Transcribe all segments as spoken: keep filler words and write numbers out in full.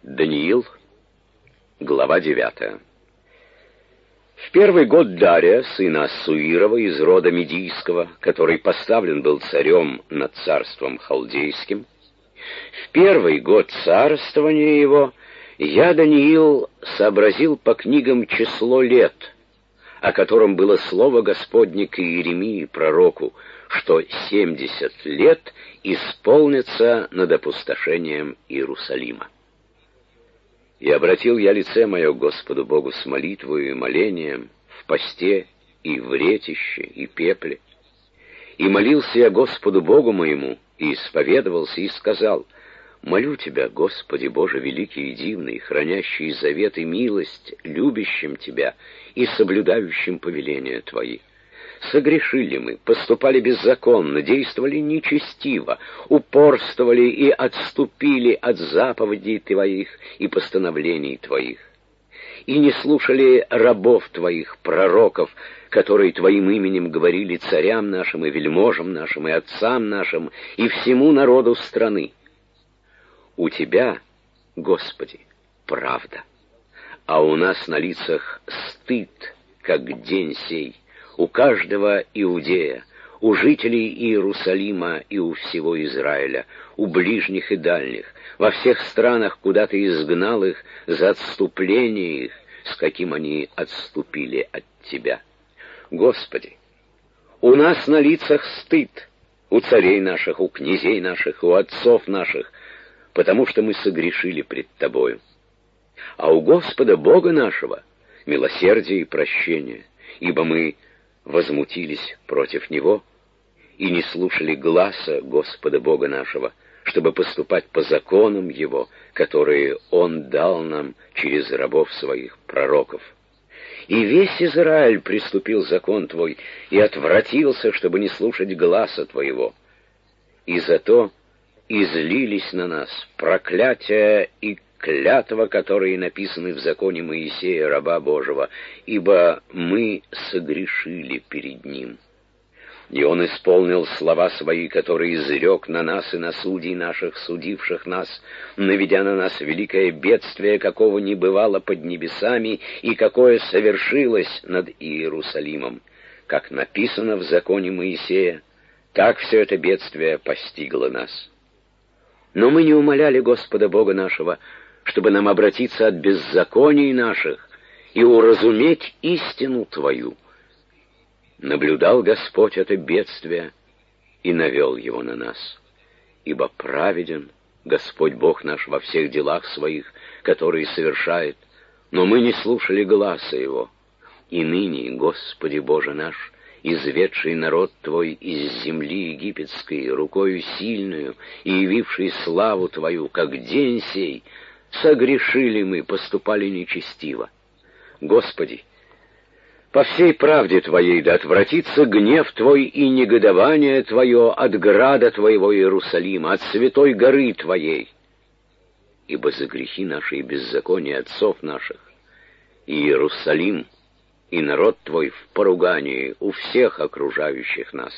Даниил, глава девятая. В первый год Дария, сына Ассуирова из рода Медийского, который поставлен был царем над царством халдейским, в первый год царствования его я, Даниил, сообразил по книгам число лет, о котором было слово Господне к Иеремии, пророку, что семьдесят лет исполнится над опустошением Иерусалима. И обратил я лице мое к Господу Богу с молитвою и молением, в посте и в ретище и пепле. И молился я Господу Богу моему, и исповедовался, и сказал: «Молю Тебя, Господи Боже великий и дивный, хранящий завет и милость, любящим Тебя и соблюдающим повеления Твои. Согрешили мы, поступали беззаконно, действовали нечестиво, упорствовали и отступили от заповедей Твоих и постановлений Твоих, и не слушали рабов Твоих, пророков, которые Твоим именем говорили царям нашим и вельможам нашим и отцам нашим и всему народу страны. У Тебя, Господи, правда, а у нас на лицах стыд, как день сей, у каждого иудея, у жителей Иерусалима и у всего Израиля, у ближних и дальних, во всех странах, куда Ты изгнал их за отступление их, с каким они отступили от Тебя. Господи, у нас на лицах стыд, у царей наших, у князей наших, у отцов наших, потому что мы согрешили пред Тобою. А у Господа Бога нашего милосердие и прощение, ибо мы возмутились против Него и не слушали гласа Господа Бога нашего, чтобы поступать по законам Его, которые Он дал нам через рабов Своих, пророков. И весь Израиль приступил закон Твой и отвратился, чтобы не слушать гласа Твоего. И зато излились на нас проклятия и клятва, которые написаны в законе Моисея, раба Божьего, ибо мы согрешили перед Ним. И Он исполнил слова Свои, которые изрек на нас и на судей наших, судивших нас, наведя на нас великое бедствие, какого не бывало под небесами, и какое совершилось над Иерусалимом. Как написано в законе Моисея, так все это бедствие постигло нас. Но мы не умоляли Господа Бога нашего, чтобы нам обратиться от беззаконий наших и уразуметь истину Твою. Наблюдал Господь это бедствие и навел его на нас. Ибо праведен Господь Бог наш во всех делах Своих, которые совершает, но мы не слушали гласа Его. И ныне, Господи Боже наш, изведший народ Твой из земли египетской рукою сильную и явивший славу Твою, как день сей, согрешили мы, поступали нечестиво. Господи, по всей правде Твоей да отвратится гнев Твой и негодование Твое от града Твоего Иерусалима, от святой горы Твоей. Ибо за грехи наши и беззакония отцов наших и Иерусалим, и народ Твой в поругании у всех окружающих нас.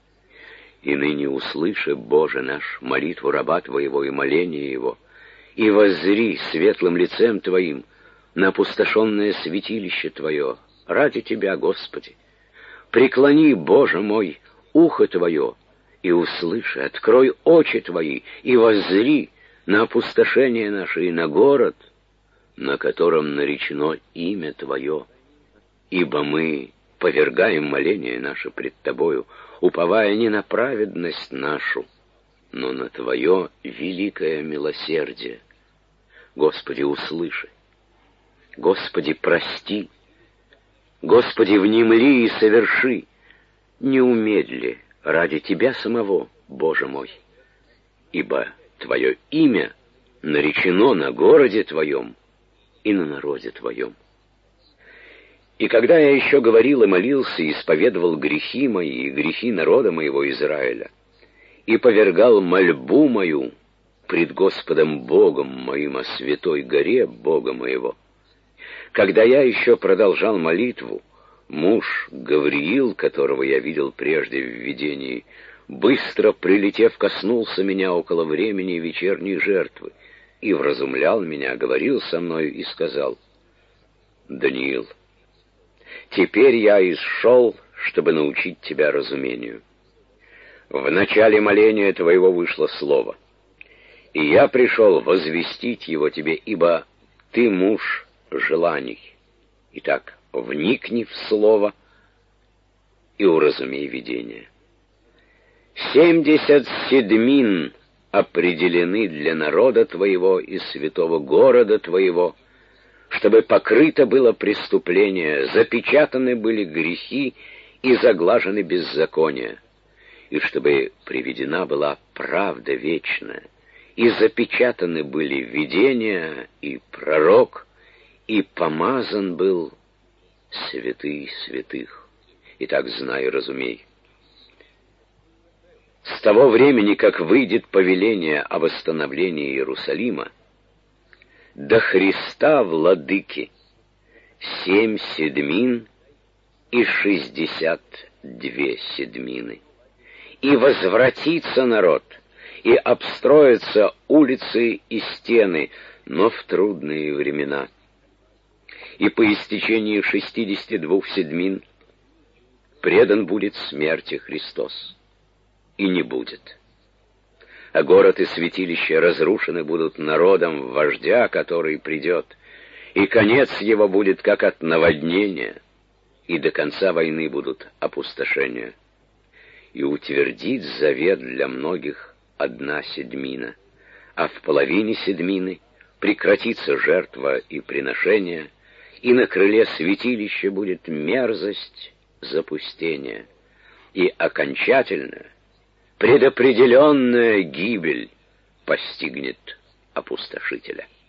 И ныне услыши, Боже наш, молитву раба Твоего и моление его, и воззри светлым лицем Твоим на опустошенное святилище Твое, ради Тебя, Господи. Преклони, Боже мой, ухо Твое, и услыши, открой очи Твои, и воззри на опустошение наше и на город, на котором наречено имя Твое. Ибо мы повергаем моление наше пред Тобою, уповая не на праведность нашу, но на Твое великое милосердие. Господи, услыши. Господи, прости. Господи, внемли и соверши. Не умедли ради Тебя самого, Боже мой. Ибо Твое имя наречено на городе Твоем и на народе Твоем. И когда я еще говорил и молился, и исповедовал грехи мои и грехи народа моего Израиля, и повергал мольбу мою пред Господом Богом моим о святой горе Бога моего, когда я еще продолжал молитву, муж Гавриил, которого я видел прежде в видении, быстро прилетев, коснулся меня около времени вечерней жертвы, и вразумлял меня, говорил со мной и сказал: «Даниил, теперь я исшел, чтобы научить тебя разумению. В начале моления твоего вышло слово, и я пришел возвестить его тебе, ибо ты муж желаний. Итак, вникни в слово и уразумей видение. Семьдесят седмин определены для народа твоего и святого города твоего, чтобы покрыто было преступление, запечатаны были грехи и заглажены беззакония, и чтобы приведена была правда вечная, и запечатаны были видения и пророк, и помазан был святый святых. Итак, знай и разумей. С того времени, как выйдет повеление о восстановлении Иерусалима, до Христа владыки семь седмин и шестьдесят две седмины. И возвратится народ, и обстроятся улицы и стены, но в трудные времена. И по истечении шестидесяти двух седмин предан будет смерти Христос, и не будет. А город и святилище разрушены будут народом вождя, который придет, и конец его будет как от наводнения, и до конца войны будут опустошения. И утвердит завет для многих одна седмина, а в половине седмины прекратится жертва и приношение, и на крыле святилища будет мерзость запустения, и окончательная, предопределенная гибель постигнет опустошителя.